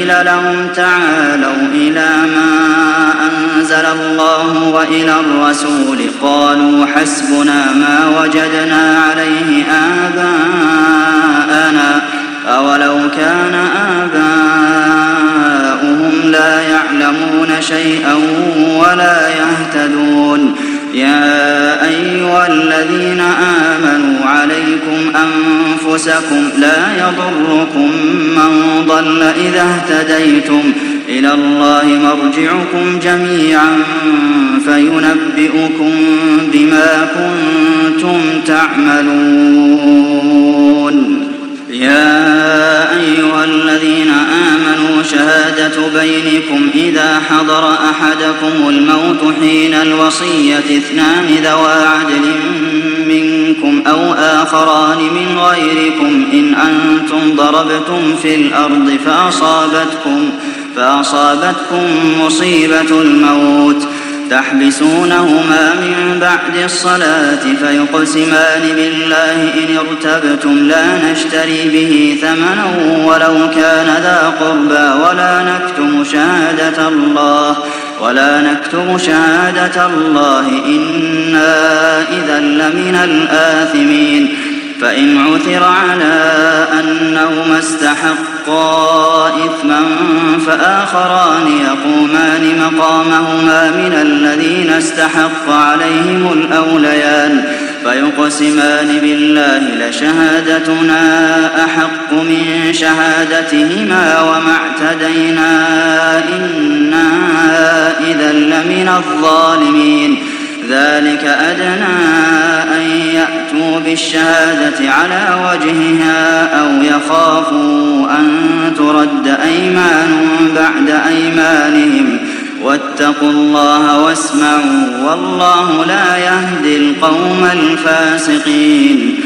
قيل لهم تعالوا إلى ما أنزل الله وإلى الرسول قالوا حسبنا ما وجدنا عليه آباءنا أولو كان آباؤهم لا يعلمون شيئا ولا يهتدون يا أيها الذين آمنوا عليكم أنفسكم لا يضركم من ضل إذا اهتديتم إلى الله مرجعكم جميعا فينبئكم بما كنتم تعملون يا أيها الذين آمنوا شهادة بينكم إذا حضر أحدكم الموت حين الوصية اثنان ذوى عدل منكم أو آخران من غيركم إن أنتم ضربتم في الأرض فأصابتكم مصيبة الموت تحبسونهما من بعد الصلاة فيقسمان بالله إن ارتبتم لا نشتري به ثمنا ولو كان ذا قربى ولا نكتم شهادة الله إنا إذا لمن الآثمين فإن عثر على أنهما استحقا إثما فآخران يقومان مقامهما من الذين استحق عليهم الأوليان فيقسمان بالله لشهادتنا أحق من شهادتهما وما اعتدينا إنا إذا لمن الظالمين ذلك أدنى أن يأتوا بالشهادة على وجهها أو يخافوا أن ترد أيمان بعد أيمانهم واتقوا الله واسمعوا والله لا يهدي القوم الفاسقين